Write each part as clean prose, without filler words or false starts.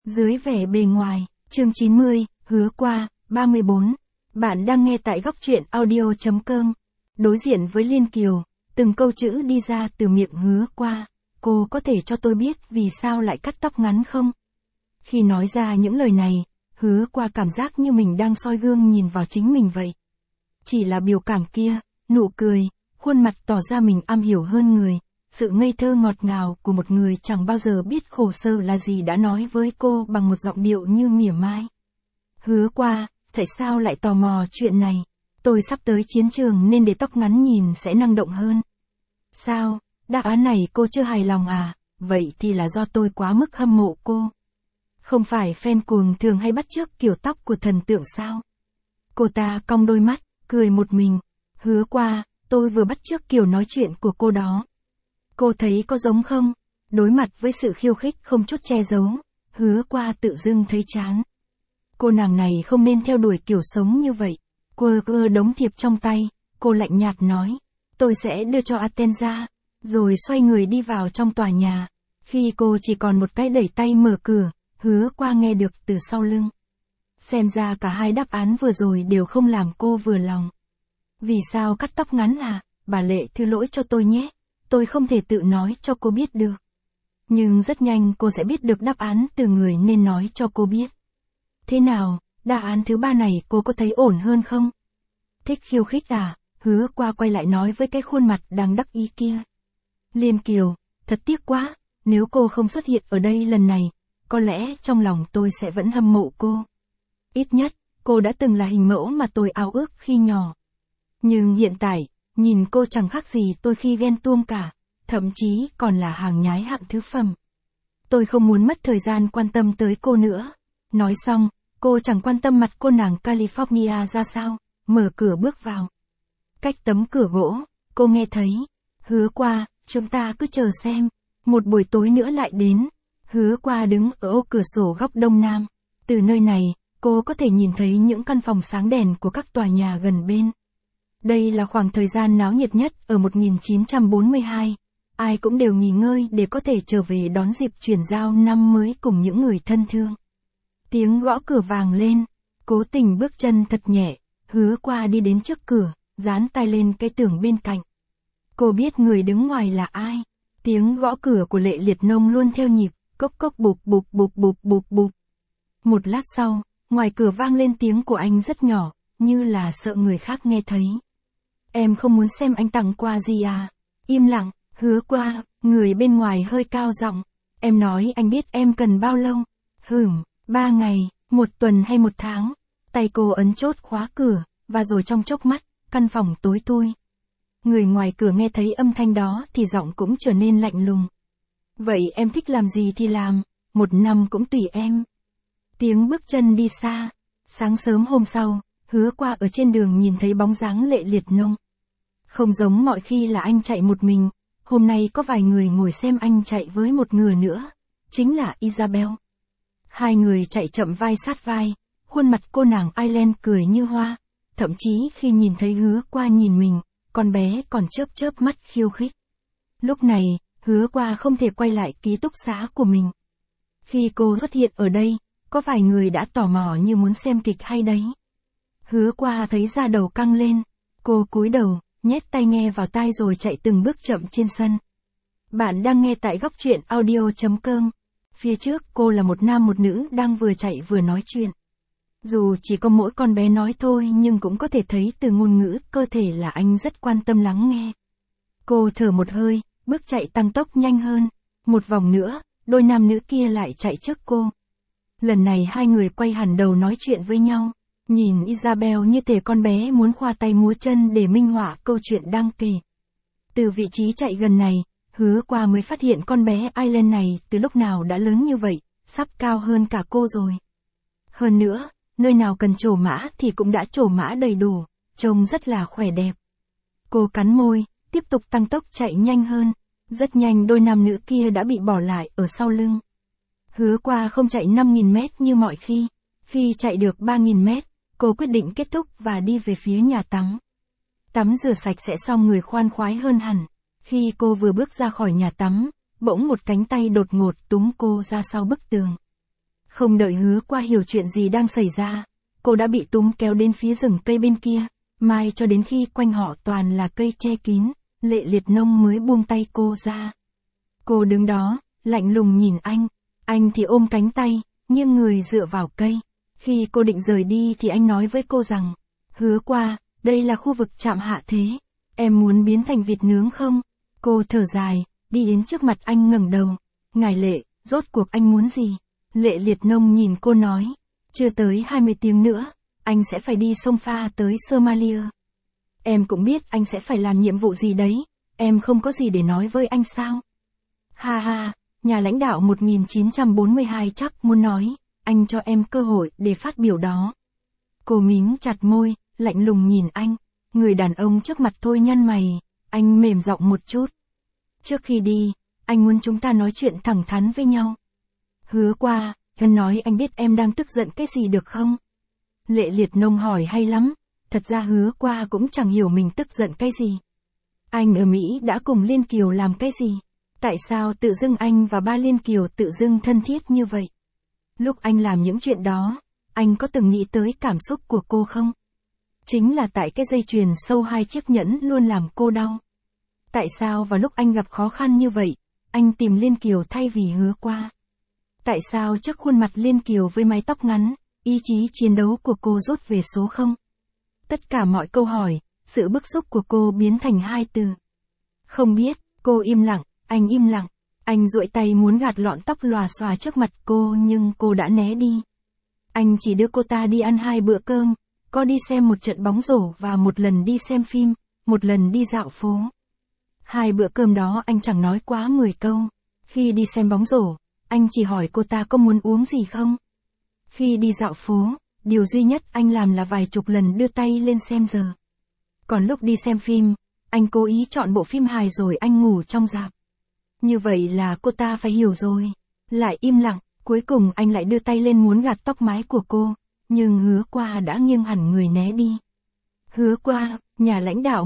Dưới vẻ bề ngoài, chương 90, hứa qua, 34. Bạn đang nghe tại góc truyện audio.com. Đối diện với Liên Kiều, từng câu chữ đi ra từ miệng hứa qua. Cô có thể cho tôi biết vì sao lại cắt tóc ngắn không? Khi nói ra những lời này, hứa qua cảm giác như mình đang soi gương nhìn vào chính mình vậy. Chỉ là biểu cảm kia, nụ cười, khuôn mặt tỏ ra mình am hiểu hơn người. Sự ngây thơ ngọt ngào của một người chẳng bao giờ biết khổ sở là gì đã nói với cô bằng một giọng điệu như mỉa mai. Hứa qua, tại sao lại tò mò chuyện này? Tôi sắp tới chiến trường nên để tóc ngắn nhìn sẽ năng động hơn. Sao, đáp án này cô chưa hài lòng à? Vậy thì là do tôi quá mức hâm mộ cô. Không phải fan cuồng thường hay bắt chước kiểu tóc của thần tượng sao? Cô ta cong đôi mắt, cười một mình. Hứa qua, tôi vừa bắt chước kiểu nói chuyện của cô đó. Cô thấy có giống không? Đối mặt với sự khiêu khích không chút che giấu, hứa qua tự dưng thấy chán. Cô nàng này không nên theo đuổi kiểu sống như vậy. Quơ đống thiệp trong tay, cô lạnh nhạt nói, tôi sẽ đưa cho Atenza, rồi xoay người đi vào trong tòa nhà. Khi cô chỉ còn một cái đẩy tay mở cửa, hứa qua nghe được từ sau lưng. Xem ra cả hai đáp án vừa rồi đều không làm cô vừa lòng. Vì sao cắt tóc ngắn à? Bà Lệ thứ lỗi cho tôi nhé. Tôi không thể tự nói cho cô biết được. Nhưng rất nhanh cô sẽ biết được đáp án từ người nên nói cho cô biết. Thế nào, đáp án thứ ba này cô có thấy ổn hơn không? Thích khiêu khích à? Hứa qua quay lại nói với cái khuôn mặt đang đắc ý kia. Liên Kiều, thật tiếc quá, nếu cô không xuất hiện ở đây lần này, có lẽ trong lòng tôi sẽ vẫn hâm mộ cô. Ít nhất, cô đã từng là hình mẫu mà tôi ao ước khi nhỏ. Nhưng hiện tại, nhìn cô chẳng khác gì tôi khi ghen tuông cả, thậm chí còn là hàng nhái hạng thứ phẩm. Tôi không muốn mất thời gian quan tâm tới cô nữa. Nói xong, cô chẳng quan tâm mặt cô nàng California ra sao, mở cửa bước vào. Cách tấm cửa gỗ, cô nghe thấy. Hứa qua, chúng ta cứ chờ xem, một buổi tối nữa lại đến. Hứa qua đứng ở ô cửa sổ góc đông nam. Từ nơi này, cô có thể nhìn thấy những căn phòng sáng đèn của các tòa nhà gần bên. Đây là khoảng thời gian náo nhiệt nhất ở 1942. Ai cũng đều nghỉ ngơi để có thể trở về đón dịp chuyển giao năm mới cùng những người thân thương. Tiếng gõ cửa vang lên, cố tình bước chân thật nhẹ, hứa qua đi đến trước cửa, dán tay lên cái tường bên cạnh. Cô biết người đứng ngoài là ai. Tiếng gõ cửa của Lệ Liệt Nông luôn theo nhịp, cốc cốc bụp bụp bụp bụp bụp bụp. Một lát sau, ngoài cửa vang lên tiếng của anh rất nhỏ, như là sợ người khác nghe thấy. Em không muốn xem anh tặng quà gì à? Im lặng, hứa qua, người bên ngoài hơi cao giọng. Em nói anh biết em cần bao lâu? 3 ngày, 1 tuần hay 1 tháng? Tay cô ấn chốt khóa cửa, và rồi trong chốc mắt, căn phòng tối thui. Người ngoài cửa nghe thấy âm thanh đó thì giọng cũng trở nên lạnh lùng. Vậy em thích làm gì thì làm, 1 năm cũng tùy em. Tiếng bước chân đi xa. Sáng sớm hôm sau, hứa qua ở trên đường nhìn thấy bóng dáng Lệ Liệt Nông. Không giống mọi khi là anh chạy một mình, hôm nay có vài người ngồi xem anh chạy với một người nữa, chính là Isabel. Hai người chạy chậm vai sát vai, khuôn mặt cô nàng Ireland cười như hoa, thậm chí khi nhìn thấy hứa qua nhìn mình, con bé còn chớp mắt khiêu khích. Lúc này, hứa qua không thể quay lại ký túc xá của mình. Khi cô xuất hiện ở đây, có vài người đã tò mò như muốn xem kịch hay đấy. Hứa qua thấy da đầu căng lên, cô cúi đầu, nhét tai nghe vào tai rồi chạy từng bước chậm trên sân. Bạn đang nghe tại góc truyện audio.com. Phía trước cô là một nam một nữ đang vừa chạy vừa nói chuyện. Dù chỉ có mỗi con bé nói thôi nhưng cũng có thể thấy từ ngôn ngữ cơ thể là anh rất quan tâm lắng nghe. Cô thở một hơi, bước chạy tăng tốc nhanh hơn. Một vòng nữa, đôi nam nữ kia lại chạy trước cô. Lần này hai người quay hẳn đầu nói chuyện với nhau. Nhìn Isabel như thể con bé muốn khoa tay múa chân để minh họa câu chuyện đang kể. Từ vị trí chạy gần này, hứa qua mới phát hiện con bé Ireland này từ lúc nào đã lớn như vậy, sắp cao hơn cả cô rồi. Hơn nữa, nơi nào cần trổ mã thì cũng đã trổ mã đầy đủ, trông rất là khỏe đẹp. Cô cắn môi, tiếp tục tăng tốc chạy nhanh hơn. Rất nhanh đôi nam nữ kia đã bị bỏ lại ở sau lưng. Hứa qua không chạy 5.000 mét như mọi khi. Khi chạy được 3.000 mét, cô quyết định kết thúc và đi về phía nhà tắm. Tắm rửa sạch sẽ xong người khoan khoái hơn hẳn. Khi cô vừa bước ra khỏi nhà tắm, bỗng một cánh tay đột ngột túm cô ra sau bức tường. Không đợi Hứa Qua hiểu chuyện gì đang xảy ra, cô đã bị túm kéo đến phía rừng cây bên kia, mai cho đến khi quanh họ toàn là cây che kín, Lệ Liệt Nông mới buông tay cô ra. Cô đứng đó, lạnh lùng nhìn anh thì ôm cánh tay, nghiêng người dựa vào cây. Khi cô định rời đi thì anh nói với cô rằng, Hứa Qua, đây là khu vực trạm hạ thế, em muốn biến thành vịt nướng không? Cô thở dài, đi đến trước mặt anh ngẩng đầu. Ngài Lệ, rốt cuộc anh muốn gì? Lệ Liệt Nông nhìn cô nói, chưa tới 20 tiếng nữa, anh sẽ phải đi sông Pha tới Somalia. Em cũng biết anh sẽ phải làm nhiệm vụ gì đấy, em không có gì để nói với anh sao? Ha ha, nhà lãnh đạo 1942 chắc muốn nói, anh cho em cơ hội để phát biểu đó. Cô mím chặt môi, lạnh lùng nhìn anh, người đàn ông trước mặt thôi nhăn mày, anh mềm giọng một chút. Trước khi đi, anh muốn chúng ta nói chuyện thẳng thắn với nhau. Hứa Qua, anh nói anh biết em đang tức giận cái gì được không? Lệ Liệt Nông hỏi hay lắm, thật ra Hứa Qua cũng chẳng hiểu mình tức giận cái gì. Anh ở Mỹ đã cùng Liên Kiều làm cái gì? Tại sao tự dưng anh và ba Liên Kiều tự dưng thân thiết như vậy? Lúc anh làm những chuyện đó, anh có từng nghĩ tới cảm xúc của cô không? Chính là tại cái dây chuyền sâu 2 chiếc nhẫn luôn làm cô đau. Tại sao vào lúc anh gặp khó khăn như vậy, anh tìm Liên Kiều thay vì Hứa Qua? Tại sao trước khuôn mặt Liên Kiều với mái tóc ngắn, ý chí chiến đấu của cô rút về số 0? Tất cả mọi câu hỏi, sự bức xúc của cô biến thành 2 từ. Không biết, cô im lặng, anh im lặng. Anh duỗi tay muốn gạt lọn tóc lòa xòa trước mặt cô nhưng cô đã né đi. Anh chỉ đưa cô ta đi ăn 2 bữa cơm, có đi xem một trận bóng rổ và một lần đi xem phim, một lần đi dạo phố. 2 bữa cơm đó anh chẳng nói quá 10 câu. Khi đi xem bóng rổ, anh chỉ hỏi cô ta có muốn uống gì không. Khi đi dạo phố, điều duy nhất anh làm là vài chục lần đưa tay lên xem giờ. Còn lúc đi xem phim, anh cố ý chọn bộ phim hài rồi anh ngủ trong rạp. Như vậy là cô ta phải hiểu rồi. Lại im lặng, cuối cùng anh lại đưa tay lên muốn gạt tóc mái của cô, nhưng Hứa Qua đã nghiêng hẳn người né đi. Hứa Qua, nhà lãnh đạo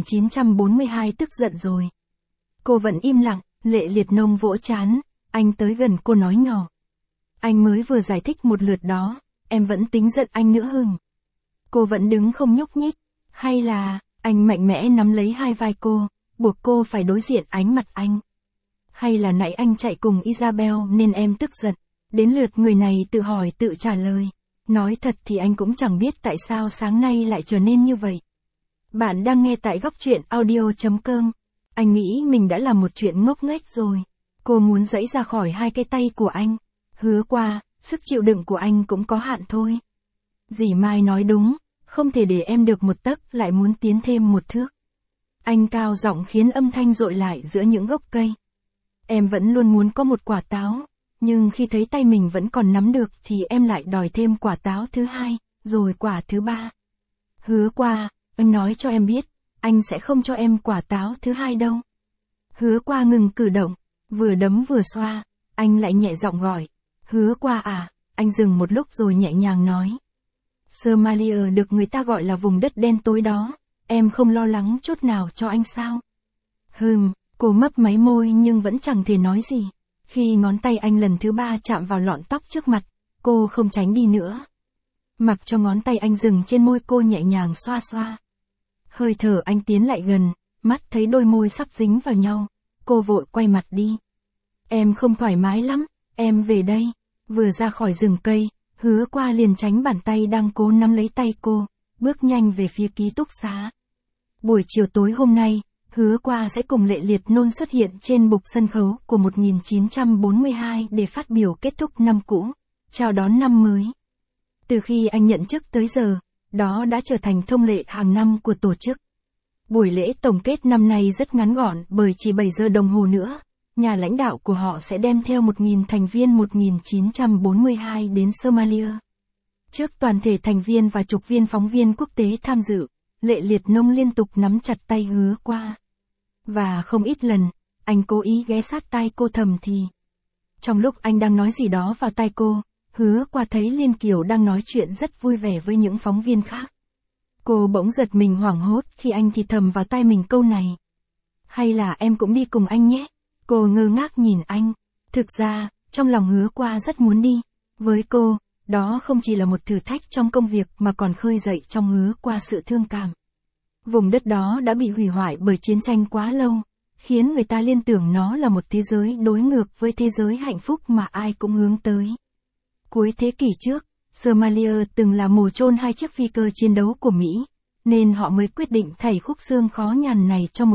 1942 tức giận rồi. Cô vẫn im lặng, Lệ Liệt Nông vỗ trán, anh tới gần cô nói nhỏ. Anh mới vừa giải thích một lượt đó, em vẫn tính giận anh nữa hừng? Cô vẫn đứng không nhúc nhích, hay là, anh mạnh mẽ nắm lấy hai vai cô, buộc cô phải đối diện ánh mặt anh. Hay là nãy anh chạy cùng Isabel nên em tức giận, đến lượt người này tự hỏi tự trả lời. Nói thật thì anh cũng chẳng biết tại sao sáng nay lại trở nên như vậy. Bạn đang nghe tại góc truyện audio.com. Anh nghĩ mình đã làm một chuyện ngốc nghếch rồi. Cô muốn giãy ra khỏi hai cái tay của anh. Hứa Qua, sức chịu đựng của anh cũng có hạn thôi. Dì Mai nói đúng, không thể để em được một tấc lại muốn tiến thêm một thước. Anh cao giọng khiến âm thanh dội lại giữa những gốc cây. Em vẫn luôn muốn có một quả táo, nhưng khi thấy tay mình vẫn còn nắm được thì em lại đòi thêm quả táo thứ 2, rồi quả thứ 3. Hứa Qua, anh nói cho em biết, anh sẽ không cho em quả táo thứ 2 đâu. Hứa Qua ngừng cử động, vừa đấm vừa xoa, anh lại nhẹ giọng gọi. Hứa Qua à, anh dừng một lúc rồi nhẹ nhàng nói. Somalia được người ta gọi là vùng đất đen tối đó, em không lo lắng chút nào cho anh sao? Cô mấp máy môi nhưng vẫn chẳng thể nói gì. Khi ngón tay anh lần thứ 3 chạm vào lọn tóc trước mặt, cô không tránh đi nữa. Mặc cho ngón tay anh dừng trên môi cô nhẹ nhàng xoa xoa. Hơi thở anh tiến lại gần, mắt thấy đôi môi sắp dính vào nhau, cô vội quay mặt đi. Em không thoải mái lắm, em về đây. Vừa ra khỏi rừng cây, Hứa Qua liền tránh bàn tay đang cố nắm lấy tay cô, bước nhanh về phía ký túc xá. Buổi chiều tối hôm nay, Hứa Qua sẽ cùng Lệ Liệt Nôn xuất hiện trên bục sân khấu của 1942 để phát biểu kết thúc năm cũ, chào đón năm mới. Từ khi anh nhận chức tới giờ, đó đã trở thành thông lệ hàng năm của tổ chức. Buổi lễ tổng kết năm nay rất ngắn gọn bởi chỉ 7 giờ đồng hồ nữa, nhà lãnh đạo của họ sẽ đem theo 1.000 thành viên 1942 đến Somalia. Trước toàn thể thành viên và chục viên phóng viên quốc tế tham dự, Lệ Liệt Nông liên tục nắm chặt tay Hứa Qua. Và không ít lần, anh cố ý ghé sát tai cô thầm thì. Trong lúc anh đang nói gì đó vào tai cô, Hứa Qua thấy Liên Kiều đang nói chuyện rất vui vẻ với những phóng viên khác. Cô bỗng giật mình hoảng hốt khi anh thì thầm vào tai mình câu này. Hay là em cũng đi cùng anh nhé? Cô ngơ ngác nhìn anh. Thực ra, trong lòng Hứa Qua rất muốn đi. Với cô, đó không chỉ là một thử thách trong công việc mà còn khơi dậy trong Hứa Qua sự thương cảm. Vùng đất đó đã bị hủy hoại bởi chiến tranh quá lâu, khiến người ta liên tưởng nó là một thế giới đối ngược với thế giới hạnh phúc mà ai cũng hướng tới. Cuối thế kỷ trước, Somalia từng là mồ chôn 2 chiếc phi cơ chiến đấu của Mỹ, nên họ mới quyết định thảy khúc xương khó nhằn này cho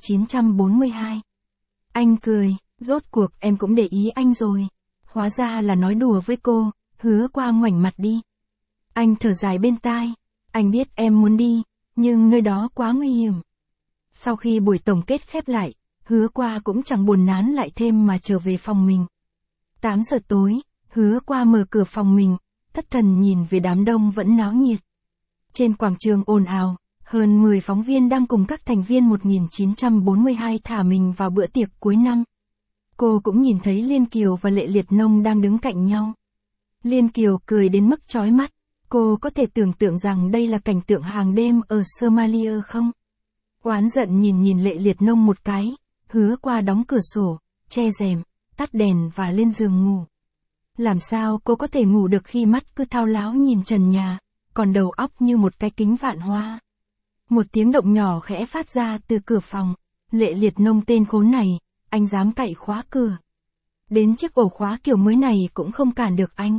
1942. Anh cười, rốt cuộc em cũng để ý anh rồi. Hóa ra là nói đùa với cô, Hứa Qua ngoảnh mặt đi. Anh thở dài bên tai, anh biết em muốn đi, nhưng nơi đó quá nguy hiểm. Sau khi buổi tổng kết khép lại, Hứa Qua cũng chẳng buồn nán lại thêm mà trở về phòng mình. 8 giờ tối, Hứa Qua mở cửa phòng mình, thất thần nhìn về đám đông vẫn náo nhiệt. Trên quảng trường ồn ào, hơn 10 phóng viên đang cùng các thành viên 1942 thả mình vào bữa tiệc cuối năm. Cô cũng nhìn thấy Liên Kiều và Lệ Liệt Nông đang đứng cạnh nhau. Liên Kiều cười đến mức chói mắt, cô có thể tưởng tượng rằng đây là cảnh tượng hàng đêm ở Somalia không? Oán giận nhìn Lệ Liệt Nông một cái, Hứa Qua đóng cửa sổ, che rèm, tắt đèn và lên giường ngủ. Làm sao cô có thể ngủ được khi mắt cứ thao láo nhìn trần nhà, còn đầu óc như một cái kính vạn hoa. Một tiếng động nhỏ khẽ phát ra từ cửa phòng, Lệ Liệt Nông tên khốn này, anh dám cậy khóa cửa. Đến chiếc ổ khóa kiểu mới này cũng không cản được anh.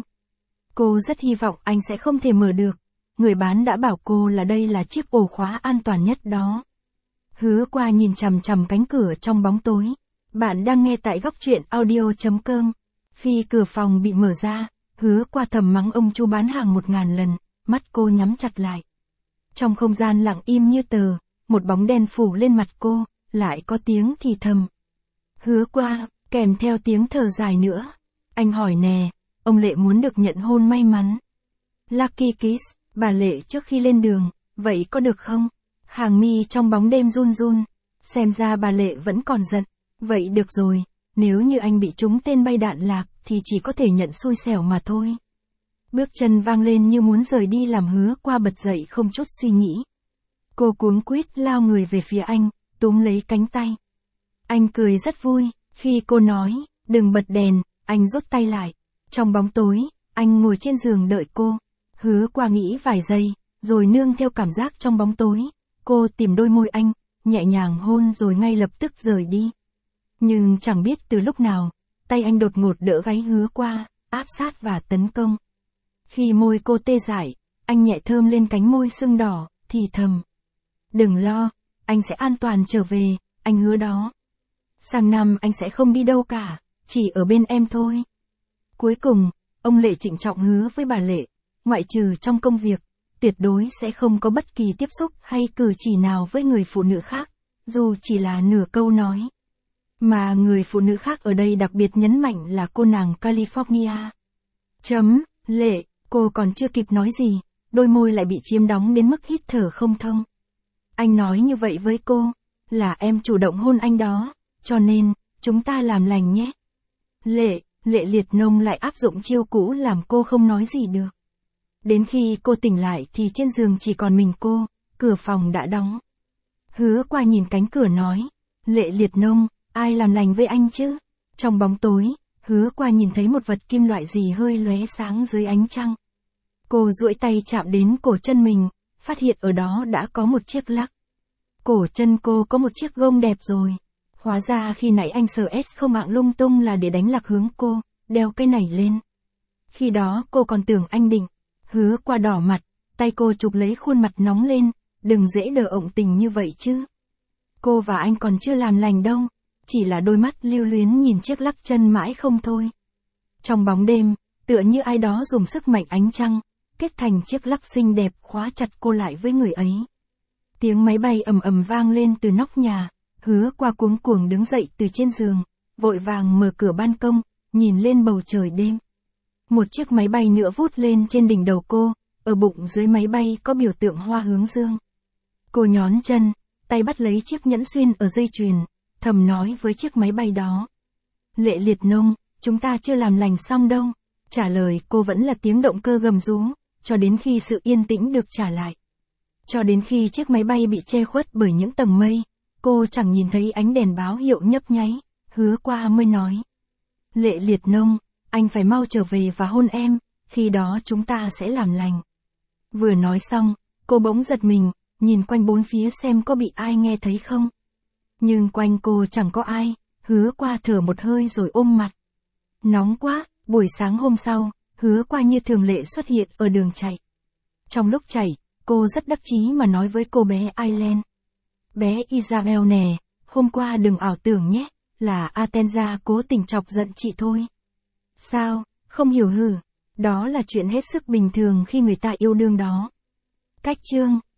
Cô rất hy vọng anh sẽ không thể mở được, người bán đã bảo cô là đây là chiếc ổ khóa an toàn nhất đó. Hứa Qua nhìn chằm chằm cánh cửa trong bóng tối. Bạn đang nghe tại góc truyện audio.com. Khi cửa phòng bị mở ra, Hứa Qua thầm mắng ông chú bán hàng 1000 lần, mắt cô nhắm chặt lại. Trong không gian lặng im như tờ, một bóng đen phủ lên mặt cô, lại có tiếng thì thầm. Hứa Qua, kèm theo tiếng thở dài nữa. Anh hỏi nè, ông Lệ muốn được nhận hôn may mắn. Lucky Kiss, bà Lệ trước khi lên đường, vậy có được không? Hàng mi trong bóng đêm run run, xem ra bà Lệ vẫn còn giận. Vậy được rồi, nếu như anh bị trúng tên bay đạn lạc thì chỉ có thể nhận xui xẻo mà thôi. Bước chân vang lên như muốn rời đi làm Hứa Qua bật dậy không chút suy nghĩ. Cô cuống quýt lao người về phía anh, túm lấy cánh tay. Anh cười rất vui, khi cô nói, đừng bật đèn, anh rút tay lại. Trong bóng tối, anh ngồi trên giường đợi cô. Hứa Qua nghĩ vài giây, rồi nương theo cảm giác trong bóng tối, cô tìm đôi môi anh, nhẹ nhàng hôn rồi ngay lập tức rời đi. Nhưng chẳng biết từ lúc nào, tay anh đột ngột đỡ gáy Hứa Qua, áp sát và tấn công. Khi môi cô tê dại, anh nhẹ thơm lên cánh môi sưng đỏ, thì thầm. Đừng lo, anh sẽ an toàn trở về, anh hứa đó. Sang năm anh sẽ không đi đâu cả, chỉ ở bên em thôi. Cuối cùng, ông Lệ trịnh trọng hứa với bà Lệ, ngoại trừ trong công việc, tuyệt đối sẽ không có bất kỳ tiếp xúc hay cử chỉ nào với người phụ nữ khác, dù chỉ là nửa câu nói. Mà người phụ nữ khác ở đây đặc biệt nhấn mạnh là cô nàng California. Lệ, cô còn chưa kịp nói gì, đôi môi lại bị chiếm đóng đến mức hít thở không thông. Anh nói như vậy với cô, là em chủ động hôn anh đó, cho nên, chúng ta làm lành nhé. Lệ Liệt Nông lại áp dụng chiêu cũ làm cô không nói gì được. Đến khi cô tỉnh lại thì trên giường chỉ còn mình cô, cửa phòng đã đóng. Hứa Qua nhìn cánh cửa nói, Lệ Liệt Nông, ai làm lành với anh chứ? Trong bóng tối, Hứa Qua nhìn thấy một vật kim loại gì hơi lóe sáng dưới ánh trăng. Cô duỗi tay chạm đến cổ chân mình, phát hiện ở đó đã có một chiếc lắc. Cổ chân cô có một chiếc gông đẹp rồi. Hóa ra khi nãy anh sờ S không mạng lung tung là để đánh lạc hướng cô, đeo cái này lên. Khi đó cô còn tưởng anh định. Hứa Qua đỏ mặt, tay cô chụp lấy khuôn mặt nóng lên, đừng dễ đờ ộng tình như vậy chứ. Cô và anh còn chưa làm lành đâu, chỉ là đôi mắt lưu luyến nhìn chiếc lắc chân mãi không thôi. Trong bóng đêm, tựa như ai đó dùng sức mạnh ánh trăng, kết thành chiếc lắc xinh đẹp khóa chặt cô lại với người ấy. Tiếng máy bay ầm ầm vang lên từ nóc nhà, Hứa Qua cuống cuồng đứng dậy từ trên giường, vội vàng mở cửa ban công, nhìn lên bầu trời đêm. Một chiếc máy bay nữa vút lên trên đỉnh đầu cô, ở bụng dưới máy bay có biểu tượng hoa hướng dương. Cô nhón chân, tay bắt lấy chiếc nhẫn xuyên ở dây chuyền, thầm nói với chiếc máy bay đó. Lệ Liệt Nông, chúng ta chưa làm lành xong đâu. Trả lời cô vẫn là tiếng động cơ gầm rú, cho đến khi sự yên tĩnh được trả lại. Cho đến khi chiếc máy bay bị che khuất bởi những tầng mây, cô chẳng nhìn thấy ánh đèn báo hiệu nhấp nháy, Hứa Qua mới nói. Lệ Liệt Nông, anh phải mau trở về và hôn em, khi đó chúng ta sẽ làm lành. Vừa nói xong, cô bỗng giật mình, nhìn quanh bốn phía xem có bị ai nghe thấy không. Nhưng quanh cô chẳng có ai, Hứa Qua thở một hơi rồi ôm mặt. Nóng quá, buổi sáng hôm sau, Hứa Qua như thường lệ xuất hiện ở đường chạy. Trong lúc chạy, cô rất đắc chí mà nói với cô bé Aileen. Bé Isabel nè, hôm qua đừng ảo tưởng nhé, là Atenza cố tình chọc giận chị thôi. Sao, không hiểu hử? Đó là chuyện hết sức bình thường khi người ta yêu đương đó. Cách chương